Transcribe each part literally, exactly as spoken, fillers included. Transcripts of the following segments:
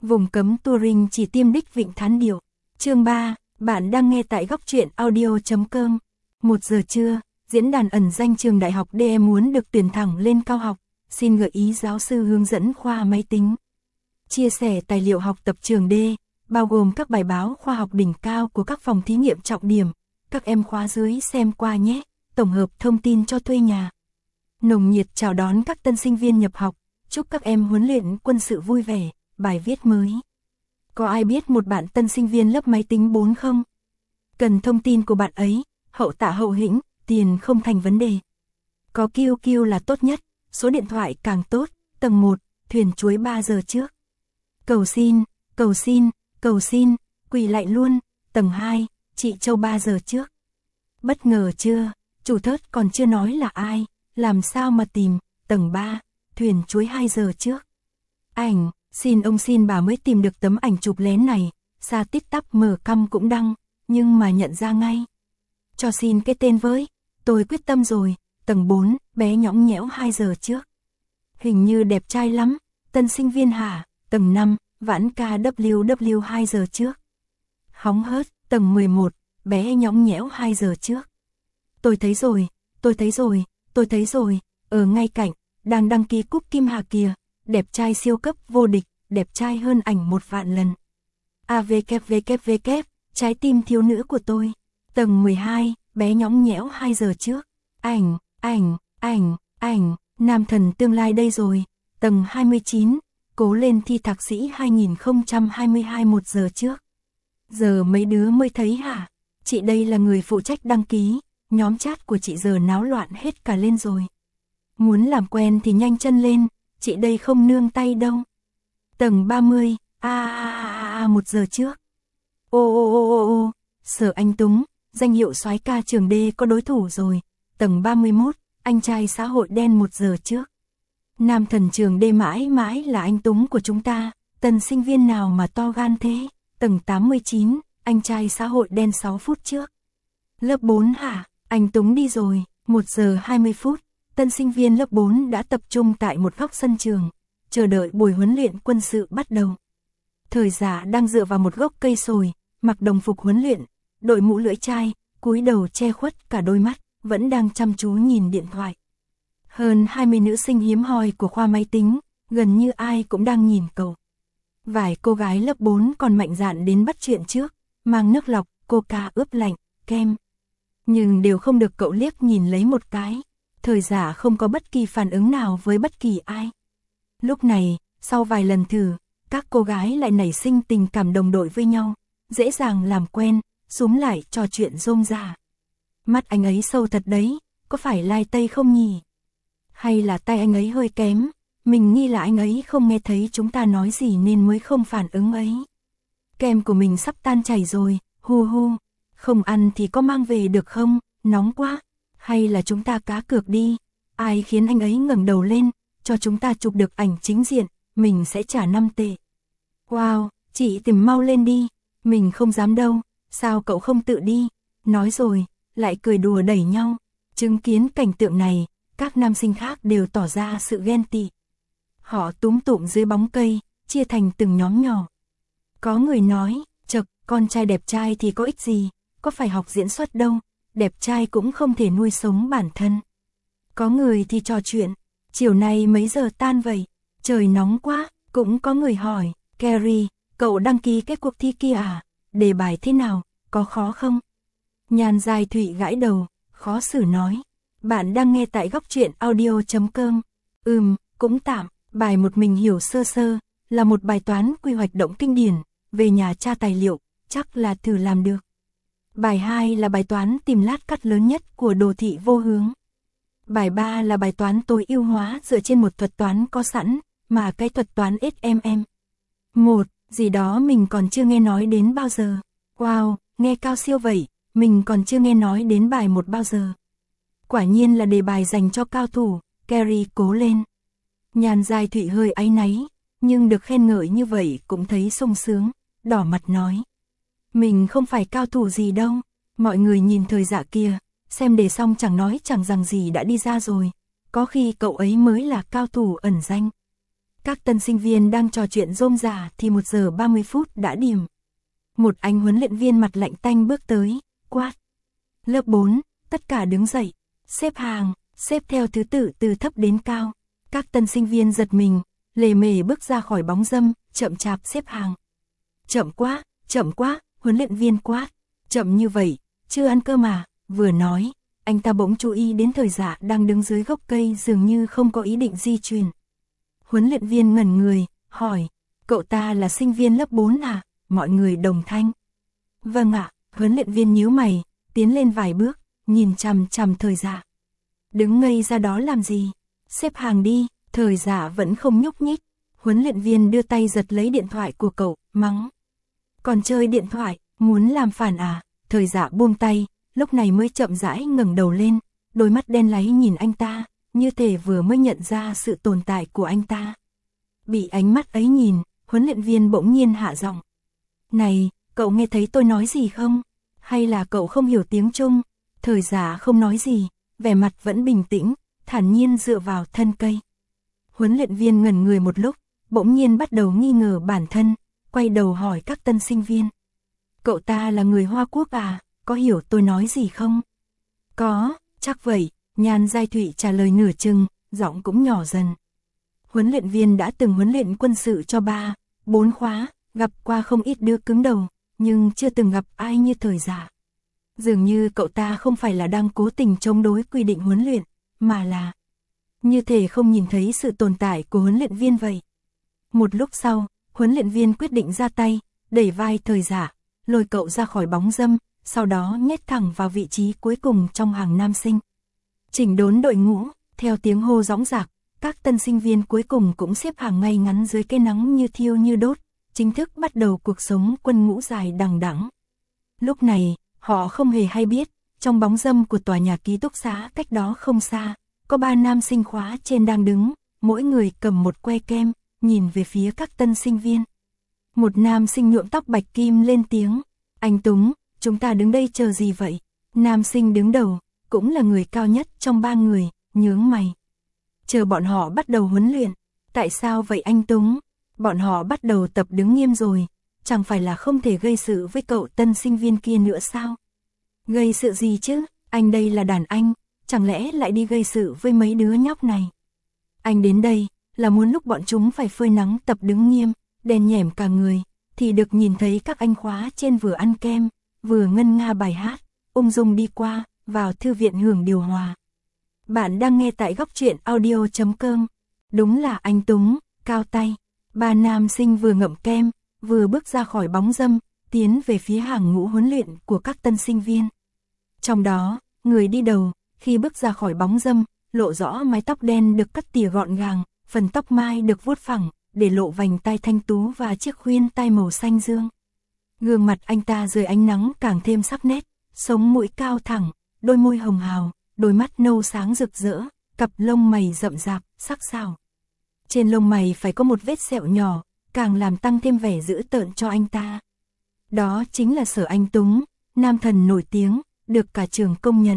Vùng cấm touring chỉ tiêm đích Vịnh Thán Điểu. Chương ba, bạn đang nghe tại góc truyện audio chấm com. Một giờ trưa, diễn đàn ẩn danh trường đại học đê em muốn được tuyển thẳng lên cao học, xin gợi ý giáo sư hướng dẫn khoa máy tính. Chia sẻ tài liệu học tập trường D, bao gồm các bài báo khoa học đỉnh cao của các phòng thí nghiệm trọng điểm. Các em khóa dưới xem qua nhé, tổng hợp thông tin cho thuê nhà. Nồng nhiệt chào đón các tân sinh viên nhập học, chúc các em huấn luyện quân sự vui vẻ. Bài viết mới. Có ai biết một bạn tân sinh viên lớp máy tính bốn không? Cần thông tin của bạn ấy, hậu tạ hậu hĩnh, tiền không thành vấn đề. Có quy quy là tốt nhất, số điện thoại càng tốt, tầng một, thuyền chuối ba giờ trước. Cầu xin, cầu xin, cầu xin, quỳ lại luôn, tầng hai, chị Châu ba giờ trước. Bất ngờ chưa, chủ thớt còn chưa nói là ai, làm sao mà tìm, tầng ba, thuyền chuối hai giờ trước. Ảnh, xin ông xin bà mới tìm được tấm ảnh chụp lén này, xa tít tắp mở căm cũng đăng, nhưng mà nhận ra ngay. Cho xin cái tên với, tôi quyết tâm rồi, tầng bốn, bé nhõng nhẽo hai giờ trước. Hình như đẹp trai lắm, tân sinh viên hả, tầng năm, vãn ca W W hai giờ trước. Hóng hớt, tầng mười một, bé nhõng nhẽo hai giờ trước. Tôi thấy rồi, tôi thấy rồi, tôi thấy rồi, ở ngay cạnh, đang đăng ký cúp Kim Hà kìa. Đẹp trai siêu cấp vô địch, đẹp trai hơn ảnh một vạn lần. a vê kép vê kép vê kép, trái tim thiếu nữ của tôi. Tầng mười hai, bé nhõng nhẽo hai giờ trước. Ảnh, ảnh, ảnh, ảnh, nam thần tương lai đây rồi. Tầng hai mươi chín, cố lên thi thạc sĩ hai không hai hai một giờ trước. Giờ mấy đứa mới thấy hả? Chị đây là người phụ trách đăng ký, nhóm chat của chị giờ náo loạn hết cả lên rồi. Muốn làm quen thì nhanh chân lên. Chị đây không nương tay đâu. Tầng ba mươi, a a a a một giờ trước. Ô ô ô ô ô, Sở Anh Túng, danh hiệu soái ca trường D có đối thủ rồi. Tầng ba mươi mốt, anh trai xã hội đen một giờ trước. Nam thần trường D mãi mãi là anh Túng của chúng ta, tân sinh viên nào mà to gan thế. Tầng tám mươi chín, anh trai xã hội đen sáu phút trước. Lớp bốn hả, anh Túng đi rồi, một giờ hai mươi phút. Tân sinh viên lớp bốn đã tập trung tại một góc sân trường, chờ đợi buổi huấn luyện quân sự bắt đầu. Thời Giả đang dựa vào một gốc cây sồi, mặc đồng phục huấn luyện, đội mũ lưỡi chai, cúi đầu che khuất cả đôi mắt, vẫn đang chăm chú nhìn điện thoại. Hơn hai mươi nữ sinh hiếm hoi của khoa máy tính, gần như ai cũng đang nhìn cậu. Vài cô gái lớp bốn còn mạnh dạn đến bắt chuyện trước, mang nước lọc, coca ướp lạnh, kem. Nhưng đều không được cậu liếc nhìn lấy một cái. Thời Giả không có bất kỳ phản ứng nào với bất kỳ ai. Lúc này, sau vài lần thử, các cô gái lại nảy sinh tình cảm đồng đội với nhau, dễ dàng làm quen, xúm lại trò chuyện rôm rả. Mắt anh ấy sâu thật đấy, có phải lai tây không nhỉ? Hay là tay anh ấy hơi kém, mình nghi là anh ấy không nghe thấy chúng ta nói gì nên mới không phản ứng ấy. Kem của mình sắp tan chảy rồi, hu hu, không ăn thì có mang về được không, nóng quá. Hay là chúng ta cá cược đi, ai khiến anh ấy ngẩng đầu lên, cho chúng ta chụp được ảnh chính diện, mình sẽ trả năm tệ. Wow, chị tìm mau lên đi, mình không dám đâu, sao cậu không tự đi, nói rồi, lại cười đùa đẩy nhau. Chứng kiến cảnh tượng này, các nam sinh khác đều tỏ ra sự ghen tị. Họ túm tụm dưới bóng cây, chia thành từng nhóm nhỏ. Có người nói, chậc, con trai đẹp trai thì có ích gì, có phải học diễn xuất đâu. Đẹp trai cũng không thể nuôi sống bản thân. Có người thì trò chuyện, chiều nay mấy giờ tan vậy, trời nóng quá, cũng có người hỏi, Carrie, cậu đăng ký cái cuộc thi kia à, đề bài thế nào, có khó không? Nhàn Dài Thụy gãi đầu, khó xử nói, bạn đang nghe tại góc truyện audio chấm com, ừm, cũng tạm, bài một mình hiểu sơ sơ, là một bài toán quy hoạch động kinh điển, về nhà tra tài liệu, chắc là thử làm được. Bài hai là bài toán tìm lát cắt lớn nhất của đồ thị vô hướng. Bài ba là bài toán tối ưu hóa dựa trên một thuật toán có sẵn, mà cái thuật toán ét em em. Một, gì đó mình còn chưa nghe nói đến bao giờ. Wow, nghe cao siêu vậy, mình còn chưa nghe nói đến bài một bao giờ. Quả nhiên là đề bài dành cho cao thủ, Carrie cố lên. Nhàn Dài Thụy hơi áy náy, nhưng được khen ngợi như vậy cũng thấy sung sướng, đỏ mặt nói. Mình không phải cao thủ gì đâu, mọi người nhìn Thời Dạ kia, xem đề xong chẳng nói chẳng rằng gì đã đi ra rồi, có khi cậu ấy mới là cao thủ ẩn danh. Các tân sinh viên đang trò chuyện rôm rả thì một giờ ba mươi phút đã điểm. Một anh huấn luyện viên mặt lạnh tanh bước tới, quát. Lớp bốn, tất cả đứng dậy, xếp hàng, xếp theo thứ tự từ thấp đến cao. Các tân sinh viên giật mình, lề mề bước ra khỏi bóng râm, chậm chạp xếp hàng. Chậm quá, chậm quá, huấn luyện viên quát. Chậm như vậy, chưa ăn cơm mà. Vừa nói, anh ta bỗng chú ý đến Thời Dạ đang đứng dưới gốc cây dường như không có ý định di chuyển. Huấn luyện viên ngẩn người, hỏi, cậu ta là sinh viên lớp bốn à? Mọi người đồng thanh. Vâng ạ, huấn luyện viên nhíu mày, tiến lên vài bước, nhìn chằm chằm Thời Dạ. Đứng ngây ra đó làm gì? Xếp hàng đi. Thời Dạ vẫn không nhúc nhích. Huấn luyện viên đưa tay giật lấy điện thoại của cậu, mắng. Còn chơi điện thoại, muốn làm phản à? Thời Dạ buông tay, lúc này mới chậm rãi ngẩng đầu lên, đôi mắt đen láy nhìn anh ta, như thể vừa mới nhận ra sự tồn tại của anh ta. Bị ánh mắt ấy nhìn, huấn luyện viên bỗng nhiên hạ giọng. Này, cậu nghe thấy tôi nói gì không? Hay là cậu không hiểu tiếng Trung? Thời Dạ không nói gì, vẻ mặt vẫn bình tĩnh, thản nhiên dựa vào thân cây. Huấn luyện viên ngẩn người một lúc, bỗng nhiên bắt đầu nghi ngờ bản thân, quay đầu hỏi các tân sinh viên. Cậu ta là người Hoa Quốc à, có hiểu tôi nói gì không? Có, chắc vậy, Nhan Giai Thụy trả lời nửa chừng, giọng cũng nhỏ dần. Huấn luyện viên đã từng huấn luyện quân sự cho ba, bốn khóa, gặp qua không ít đứa cứng đầu, nhưng chưa từng gặp ai như Thời Dạ. Dường như cậu ta không phải là đang cố tình chống đối quy định huấn luyện, mà là như thể không nhìn thấy sự tồn tại của huấn luyện viên vậy. Một lúc sau, huấn luyện viên quyết định ra tay, đẩy vai Thời Dạ, lôi cậu ra khỏi bóng râm, sau đó nhét thẳng vào vị trí cuối cùng trong hàng nam sinh. Chỉnh đốn đội ngũ, theo tiếng hô dõng dạc, các tân sinh viên cuối cùng cũng xếp hàng ngay ngắn dưới cái nắng như thiêu như đốt, chính thức bắt đầu cuộc sống quân ngũ dài đằng đẵng. Lúc này, họ không hề hay biết, trong bóng râm của tòa nhà ký túc xá cách đó không xa, có ba nam sinh khóa trên đang đứng, mỗi người cầm một que kem, nhìn về phía các tân sinh viên. Một nam sinh nhuộm tóc bạch kim lên tiếng, anh Túng, chúng ta đứng đây chờ gì vậy? Nam sinh đứng đầu, cũng là người cao nhất trong ba người, nhướng mày. Chờ bọn họ bắt đầu huấn luyện. Tại sao vậy anh Túng? Bọn họ bắt đầu tập đứng nghiêm rồi, chẳng phải là không thể gây sự với cậu tân sinh viên kia nữa sao? Gây sự gì chứ, anh đây là đàn anh, chẳng lẽ lại đi gây sự với mấy đứa nhóc này? Anh đến đây, là muốn lúc bọn chúng phải phơi nắng tập đứng nghiêm, đèn nhẻm cả người, thì được nhìn thấy các anh khóa trên vừa ăn kem, vừa ngân nga bài hát, ung dung đi qua, vào thư viện hưởng điều hòa. Bạn đang nghe tại góc truyện audio chấm com. Đúng là anh Túng, cao tay. Ba nam sinh vừa ngậm kem, vừa bước ra khỏi bóng râm, tiến về phía hàng ngũ huấn luyện của các tân sinh viên. Trong đó, người đi đầu, khi bước ra khỏi bóng râm, lộ rõ mái tóc đen được cắt tỉa gọn gàng, phần tóc mai được vuốt phẳng, để lộ vành tai thanh tú và chiếc khuyên tai màu xanh dương. Gương mặt anh ta dưới ánh nắng càng thêm sắc nét, sống mũi cao thẳng, đôi môi hồng hào, đôi mắt nâu sáng rực rỡ, cặp lông mày rậm rạp, sắc sảo. Trên lông mày phải có một vết sẹo nhỏ, càng làm tăng thêm vẻ dữ tợn cho anh ta. Đó chính là Sở Anh Túng, nam thần nổi tiếng, được cả trường công nhận.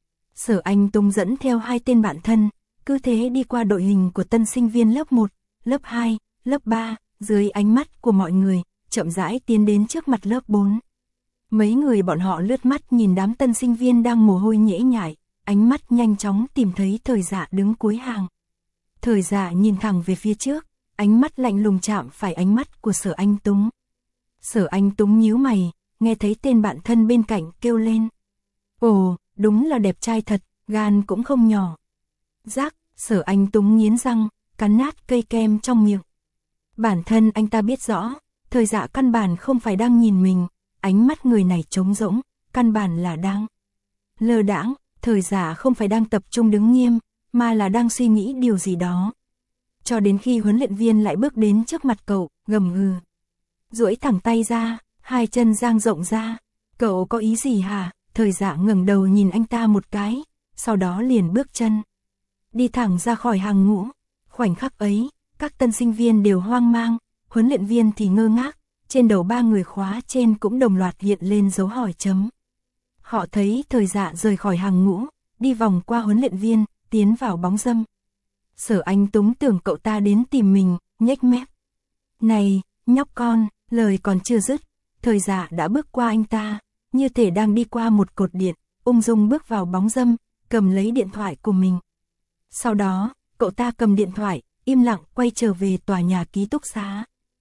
Sở Anh Túng dẫn theo hai tên bạn thân, cứ thế đi qua đội hình của tân sinh viên lớp một, lớp hai, lớp ba, dưới ánh mắt của mọi người, chậm rãi tiến đến trước mặt lớp bốn. Mấy người bọn họ lướt mắt nhìn đám tân sinh viên đang mồ hôi nhễ nhại, ánh mắt nhanh chóng tìm thấy Thời Dạ đứng cuối hàng. Thời Dạ nhìn thẳng về phía trước, ánh mắt lạnh lùng chạm phải ánh mắt của Sở Anh Túng. Sở Anh Túng nhíu mày, nghe thấy tên bạn thân bên cạnh kêu lên. Ồ, đúng là đẹp trai thật, gan cũng không nhỏ. Rác, Sở Anh Túng nghiến răng, cắn nát cây kem trong miệng. Bản thân anh ta biết rõ, Thời Dạ căn bản không phải đang nhìn mình, ánh mắt người này trống rỗng, căn bản là đang lơ đãng. Thời Dạ không phải đang tập trung đứng nghiêm, mà là đang suy nghĩ điều gì đó. Cho đến khi huấn luyện viên lại bước đến trước mặt cậu, gầm gừ. Duỗi thẳng tay ra, hai chân dang rộng ra. Cậu có ý gì hả? Thời Dạ ngẩng đầu nhìn anh ta một cái, sau đó liền bước chân đi thẳng ra khỏi hàng ngũ. Khoảnh khắc ấy, các tân sinh viên đều hoang mang, huấn luyện viên thì ngơ ngác, trên đầu ba người khóa trên cũng đồng loạt hiện lên dấu hỏi chấm. Họ thấy Thời Dạ rời khỏi hàng ngũ, đi vòng qua huấn luyện viên, tiến vào bóng râm. Sở Anh Túng tưởng cậu ta đến tìm mình, nhếch mép. Này, nhóc con, lời còn chưa dứt, Thời Dạ đã bước qua anh ta, như thể đang đi qua một cột điện, ung dung bước vào bóng râm, cầm lấy điện thoại của mình. Sau đó, cậu ta cầm điện thoại, im lặng quay trở về tòa nhà ký túc xá.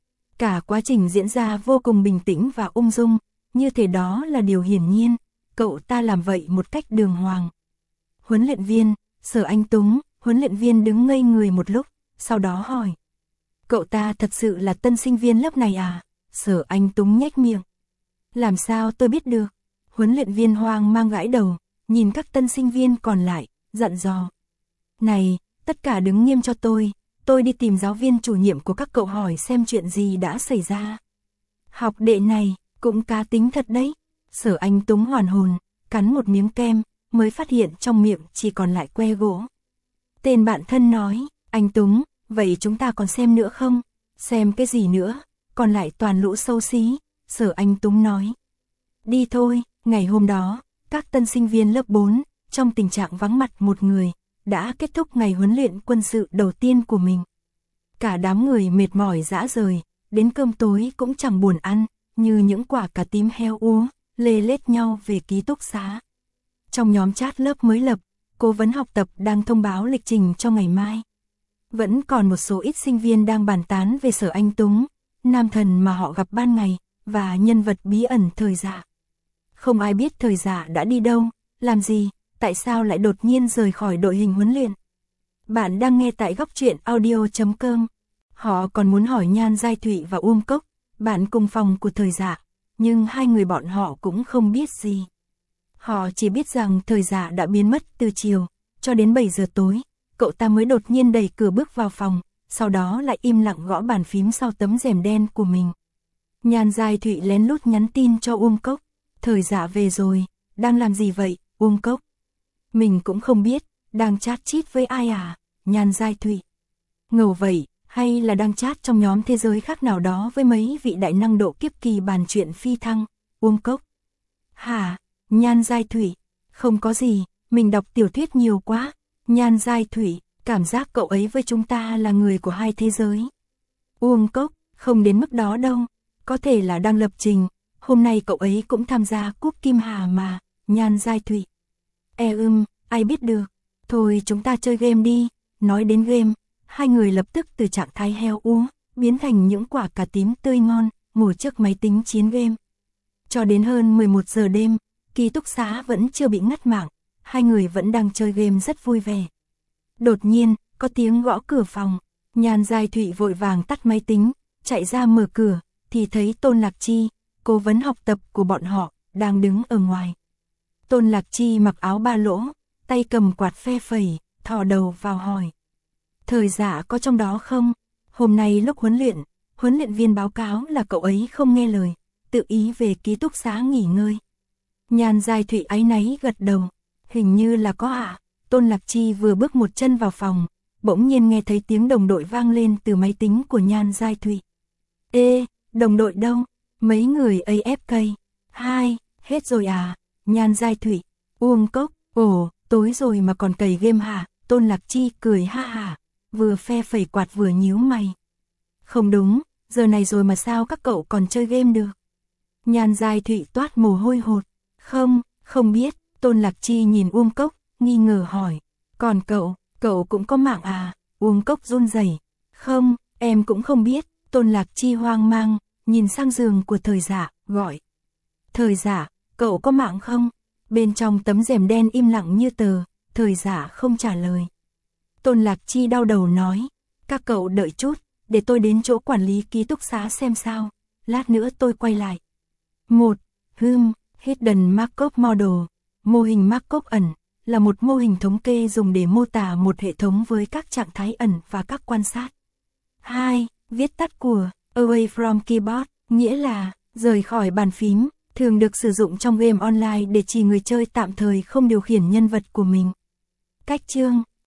Cả quá trình diễn ra vô cùng bình tĩnh và ung dung, như thể đó là điều hiển nhiên, cậu ta làm vậy một cách đường hoàng. Huấn luyện viên, Sở Anh Túng, huấn luyện viên đứng ngây người một lúc, sau đó hỏi. Cậu ta thật sự là tân sinh viên lớp này à? Sở Anh Túng nhếch miệng. Làm sao tôi biết được? Huấn luyện viên hoang mang gãi đầu, nhìn các tân sinh viên còn lại, dặn dò. Này, tất cả đứng nghiêm cho tôi, tôi đi tìm giáo viên chủ nhiệm của các cậu hỏi xem chuyện gì đã xảy ra. Học đệ này, cũng cá tính thật đấy. Sở Anh Túng hoàn hồn, cắn một miếng kem, mới phát hiện trong miệng chỉ còn lại que gỗ. Tên bạn thân nói, anh Túng, vậy chúng ta còn xem nữa không? Xem cái gì nữa? Còn lại toàn lũ xấu xí, Sở Anh Túng nói. Đi thôi, ngày hôm đó, các tân sinh viên lớp bốn, trong tình trạng vắng mặt một người, đã kết thúc ngày huấn luyện quân sự đầu tiên của mình. Cả đám người mệt mỏi rã rời, đến cơm tối cũng chẳng buồn ăn, như những quả cà tím heo úa, lê lết nhau về ký túc xá. Trong nhóm chat lớp mới lập, cố vấn học tập đang thông báo lịch trình cho ngày mai. Vẫn còn một số ít sinh viên đang bàn tán về Sở Anh Túng, nam thần mà họ gặp ban ngày, và nhân vật bí ẩn Thời Dạ. Không ai biết Thời Dạ đã đi đâu, làm gì, tại sao lại đột nhiên rời khỏi đội hình huấn luyện. Bạn đang nghe tại góc truyện audio chấm com. Họ còn muốn hỏi Nhan Giai Thụy và Uông Cốc, bạn cùng phòng của Thời Dạ, nhưng hai người bọn họ cũng không biết gì. Họ chỉ biết rằng Thời Dạ đã biến mất từ chiều, cho đến bảy giờ tối, cậu ta mới đột nhiên đẩy cửa bước vào phòng, sau đó lại im lặng gõ bàn phím sau tấm rèm đen của mình. Nhan Giai Thụy lén lút nhắn tin cho Uông Cốc, Thời Dạ về rồi, đang làm gì vậy, Uông Cốc? Mình cũng không biết, đang chat chít với ai à, Nhan Giai Thụy. Ngầu vậy, hay là đang chat trong nhóm thế giới khác nào đó với mấy vị đại năng độ kiếp kỳ bàn chuyện phi thăng, Uông Cốc. Hả, Nhan Giai Thụy, không có gì, mình đọc tiểu thuyết nhiều quá, Nhan Giai Thụy, cảm giác cậu ấy với chúng ta là người của hai thế giới. Uông Cốc, không đến mức đó đâu, có thể là đang lập trình, hôm nay cậu ấy cũng tham gia cúp Kim Hà mà, Nhan Giai Thụy. E ưm, ai biết được, thôi chúng ta chơi game đi, nói đến game, hai người lập tức từ trạng thái heo úa, biến thành những quả cà tím tươi ngon, ngồi trước máy tính chiến game. Cho đến hơn mười một giờ đêm, ký túc xá vẫn chưa bị ngắt mạng, hai người vẫn đang chơi game rất vui vẻ. Đột nhiên, có tiếng gõ cửa phòng, Nhan Giai Thụy vội vàng tắt máy tính, chạy ra mở cửa, thì thấy Tôn Lạc Chi, cố vấn học tập của bọn họ, đang đứng ở ngoài. Tôn Lạc Chi mặc áo ba lỗ, tay cầm quạt phe phẩy, thò đầu vào hỏi. Thời Dạ có trong đó không? Hôm nay lúc huấn luyện, huấn luyện viên báo cáo là cậu ấy không nghe lời, tự ý về ký túc xá nghỉ ngơi. Nhan Giai Thụy áy náy gật đầu, hình như là có ạ. À. Tôn Lạc Chi vừa bước một chân vào phòng, bỗng nhiên nghe thấy tiếng đồng đội vang lên từ máy tính của Nhan Giai Thụy. Ê, đồng đội đâu? Mấy người a ép ca. Hai, hết rồi à? Nhan Giai Thụy, Uông Cốc, ồ, tối rồi mà còn cày game hả? Tôn Lạc Chi cười ha hả, vừa phe phẩy quạt vừa nhíu mày. Không đúng, giờ này rồi mà sao các cậu còn chơi game được? Nhan Giai Thụy toát mồ hôi hột. Không, không biết, Tôn Lạc Chi nhìn Uông Cốc, nghi ngờ hỏi. Còn cậu, cậu cũng có mạng à? Uông Cốc run rẩy. Không, em cũng không biết, Tôn Lạc Chi hoang mang, nhìn sang giường của Thời Dạ, gọi. Thời Dạ, cậu có mạng không? Bên trong tấm rèm đen im lặng như tờ, Thời Dạ không trả lời. Tôn Lạc Chi đau đầu nói, các cậu đợi chút, để tôi đến chỗ quản lý ký túc xá xem sao, lát nữa tôi quay lại. Một, Hum, Hidden Markov Model, mô hình Markov ẩn, là một mô hình thống kê dùng để mô tả một hệ thống với các trạng thái ẩn và các quan sát. Hai, viết tắt của Away from Keyboard, nghĩa là rời khỏi bàn phím, thường được sử dụng trong game online để chỉ người chơi tạm thời không điều khiển nhân vật của mình. Cách chương